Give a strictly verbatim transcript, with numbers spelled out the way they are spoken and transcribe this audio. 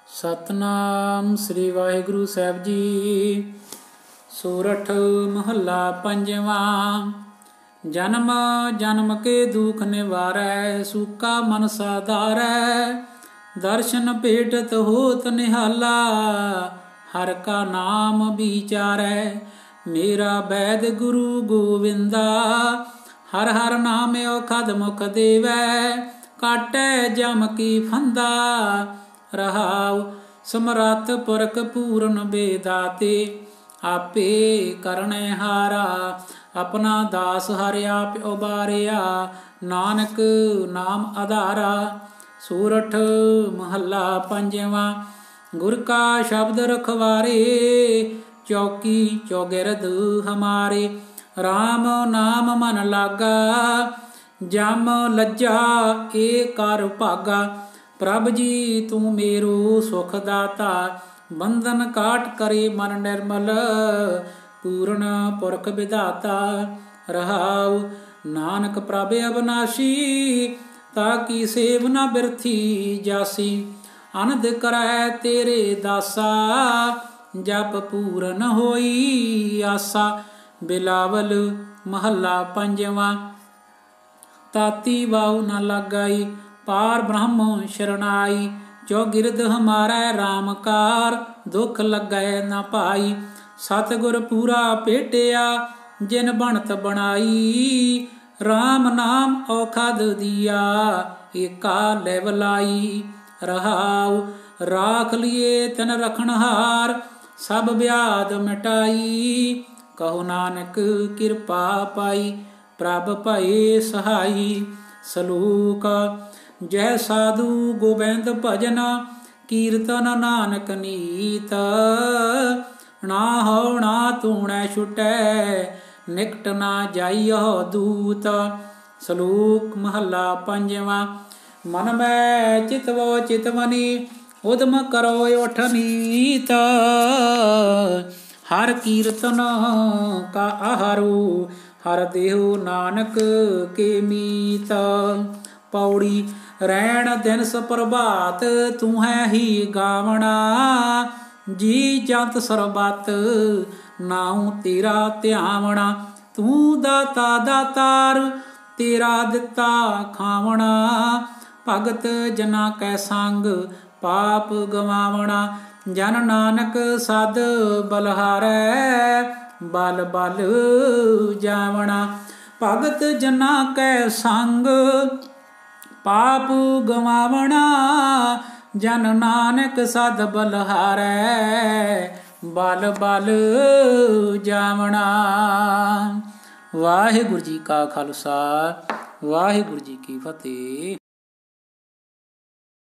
ਸਤਨਾਮ ਸ੍ਰੀ ਵਾਹਿਗੁਰੂ ਸਾਹਿਬ ਜੀ। ਸੋਰਠ ਮਹੱਲਾ ਪੰਜਵਾਂ। ਜਨਮ ਜਨਮ ਕੇ ਦੁਖ ਨਿਵਾਰੈ, ਸੂਕਾ ਮਨ ਸਾਧਾਰੈ। ਦਰਸ਼ਨ ਭੇਟਤ ਹੋਤ ਨਿਹਾਲਾ, ਹਰ ਕਾ ਨਾਮ ਵਿਚਾਰੈ। ਮੇਰਾ ਬੈਦ ਗੁਰੂ ਗੋਵਿੰਦਾ, ਹਰ ਹਰ ਨਾਮ ਔਖਦ ਮੁਖ ਦੇਵੈ। ਕਾਟੈ ਜਮ ਕੀ ਫੰਦਾ, ਰਹਾਉ ਸਮਰੱਥ ਪੁਰਖ ਪੂਰਨ ਬੇਦਾਤੇ। ਆਪੇ ਕਰਨੈ ਹਾਰਾ, ਆਪਣਾ ਦਾਸ ਹਰਿ ਆਪ ਉਬਾਰਿਆ। ਨਾਨਕ ਨਾਮ ਆਧਾਰਾ। ਸੋਰਠ ਮਹੱਲਾ ਪੰਜਵਾਂ। ਗੁਰ ਕਾ ਸ਼ਬਦ ਰਖਵਾਰੇ, ਚੌਕੀ ਚੌਗਿਰਦ ਹਮਾਰੇ। ਰਾਮ ਨਾਮ ਮਨ ਲਾਗਾ, ਜਮ ਲੱਜਾ ਏ ਕਰ ਭਾਗਾ। ਪ੍ਰਭ ਜੀ ਤੂੰ ਮੇਰੋ ਸੁਖ ਦਾਤਾ, ਬੰਧਨ ਕਾਟ ਕਰੇ ਮਨ ਨਿਰਮਲ। ਪੂਰਨ ਪੁਰਖ ਵਿਧਾਤਾ, ਰਹਾਉ ਨਾਨਕ ਪ੍ਰਭ ਅਬਨਾਸ਼ੀ। ਤਾ ਕੀ ਸੇਵ ਨ ਬਿਰਥੀ ਜਾਸੀ, ਅਨੰਦ ਕਰੈ ਤੇਰੇ ਦਾਸਾ। ਜਪ ਪੂਰਨ ਹੋਈ ਆਸਾ। ਬਿਲਾਵਲ ਮਹੱਲਾ ਪੰਜਵਾਂ। ਤਾਤੀ ਵਾਉ ਨ ਲਾਗਾਈ, ਪਾਰ ਬ੍ਰਹਮ ਸ਼ਰਨਾਈ। ਚੌਗਿਰਦ ਹਮਾਰੈ ਰਾਮ ਕਾਰ, ਦੁਖ ਲੱਗੈ ਨ ਭਾਈ। ਸਤਿਗੁਰ ਪੂਰਾ ਭੇਟਿਆ, ਜਿਨ ਬਣਤ ਬਣਾਈ। ਰਾਮ ਨਾਮ ਔਖਦ ਦੀਆ, ਏਕਾ ਲੈ ਬਲਾਈ। ਰਹਾਉ ਰਾਖ ਲਿਏ ਤਨ ਰਖਣਹਾਰ, ਸਭ ਵਿਆਧ ਮਿਟਾਈ। ਕਹੋ ਨਾਨਕ ਕਿਰਪਾ ਪਾਈ, ਪ੍ਰਭ ਭਏ ਸਹਾਈ। ਸਲੋਕ। ਜੈ ਸਾਧੂ ਗੋਬਿੰਦ ਭਜਨ, ਕੀਰਤਨ ਨਾਨਕ ਨੀਤ। ਨਾ ਹਉ ਨਾ ਧੂਣੈ ਛੁਟੈ, ਨਿਕਟ ਨਾ ਜਾਈਓ ਦੂਤ। ਸਲੋਕ ਮਹੱਲਾ ਪੰਜਵਾਂ। ਮਨ ਮੈਂ ਚਿਤਵੋ ਚਿਤਵਨੀ, ਉਦਮ ਕਰੋ ਉਠ ਨੀਤ। ਹਰ ਕੀਰਤਨ ਕਾ ਆਹਾਰੋ, ਹਰ ਦੇਹੁ ਨਾਨਕ ਕੇ ਮੀਤ। ਪੌੜੀ। ਰਹਿਣ ਦਿਨ ਸੁਪਰਭਾਤ, ਤੂੰ ਹੈ ਹੀ ਗਾਵਣਾ। ਜੀ ਜੰਤ ਸਰਬੱਤ, ਨਾਉ ਤੇਰਾ ਧਿਆਵਣਾ। ਤੂੰ ਦਾਤਾ ਦਾਤਾਰ, ਤੇਰਾ ਦਿੱਤਾ ਖਾਵਣਾ। ਭਗਤ ਜਨਾ ਕੈ ਸੰਗ, ਪਾਪ ਗਵਾਵਣਾ। ਜਨ ਨਾਨਕ ਸਦ ਬਲਹਾਰੈ, ਬਲ ਬਲ ਜਾਵਣਾ। ਭਗਤ ਜਨਾ ਕੈ ਸੰਗ, ਪਾਪ ਗਵਾਵਣਾ। ਜਨ ਨਾਨਕ ਸਦ ਬਲਹਾਰੈ, ਬਲ ਬਲ ਜਾਵਣਾ। ਵਾਹਿਗੁਰੂ ਜੀ ਕਾ ਖਾਲਸਾ, ਵਾਹਿਗੁਰੂ ਜੀ ਕੀ ਫਤਿਹ।